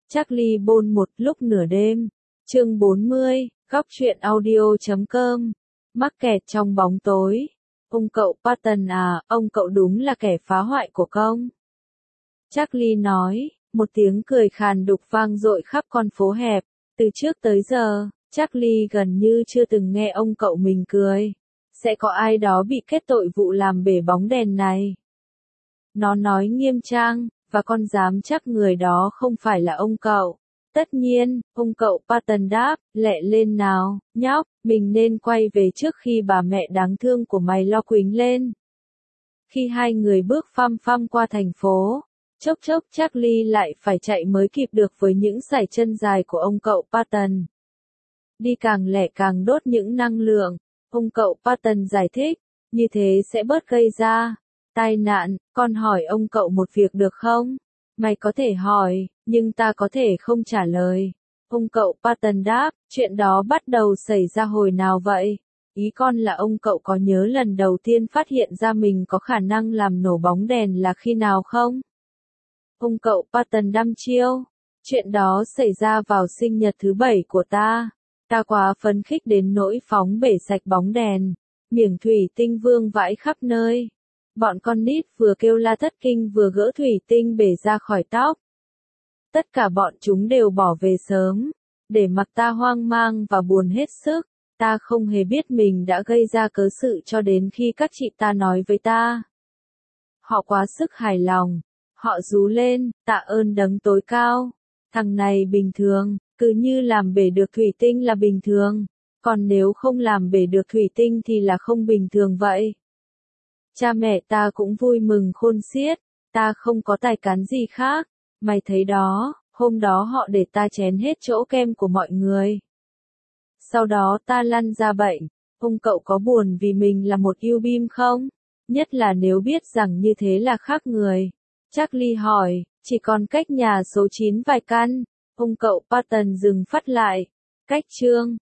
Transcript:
Charlie Bôn một lúc nửa đêm. Chương 40, góc truyện audio.com. Mắc kẹt trong bóng tối. Ông cậu Patton à, ông cậu đúng là kẻ phá hoại của công. Charlie nói, một tiếng cười khàn đục vang dội khắp con phố hẹp. Từ trước tới giờ, Charlie gần như chưa từng nghe ông cậu mình cười. Sẽ có ai đó bị kết tội vụ làm bể bóng đèn này. Nó nói nghiêm trang, và con dám chắc người đó không phải là ông cậu. Tất nhiên, ông cậu Patton đáp, lẹ lên nào, nhóc, mình nên quay về trước khi bà mẹ đáng thương của mày lo quính lên. Khi hai người bước phăm phăm qua thành phố, chốc chốc Charlie lại phải chạy mới kịp được với những sải chân dài của ông cậu Patton. Đi càng lẹ càng đốt những năng lượng, ông cậu Patton giải thích, như thế sẽ bớt gây ra tai nạn. Con hỏi ông cậu một việc được không? Mày có thể hỏi, nhưng ta có thể không trả lời. Ông cậu Patton đáp, chuyện đó bắt đầu xảy ra hồi nào vậy? Ý con là ông cậu có nhớ lần đầu tiên phát hiện ra mình có khả năng làm nổ bóng đèn là khi nào không? Ông cậu Patton đăm chiêu. Chuyện đó xảy ra vào sinh nhật thứ 7 của ta. Ta quá phấn khích đến nỗi phóng bể sạch bóng đèn. Miếng thủy tinh vương vãi khắp nơi. Bọn con nít vừa kêu la thất kinh vừa gỡ thủy tinh bể ra khỏi tóc. Tất cả bọn chúng đều bỏ về sớm, để mặc ta hoang mang và buồn hết sức. Ta không hề biết mình đã gây ra cớ sự cho đến khi các chị ta nói với ta. Họ quá sức hài lòng. Họ rú lên, tạ ơn đấng tối cao. Thằng này bình thường, cứ như làm bể được thủy tinh là bình thường. Còn nếu không làm bể được thủy tinh thì là không bình thường vậy. Cha mẹ ta cũng vui mừng khôn xiết, ta không có tài cán gì khác. Mày thấy đó, hôm đó họ để ta chén hết chỗ kem của mọi người. Sau đó ta lăn ra bệnh. Ông cậu có buồn vì mình là một yêu bim không? Nhất là nếu biết rằng như thế là khác người. Charlie hỏi, chỉ còn cách nhà số 9 vài căn. Ông cậu Patton dừng phát lại. Cách chương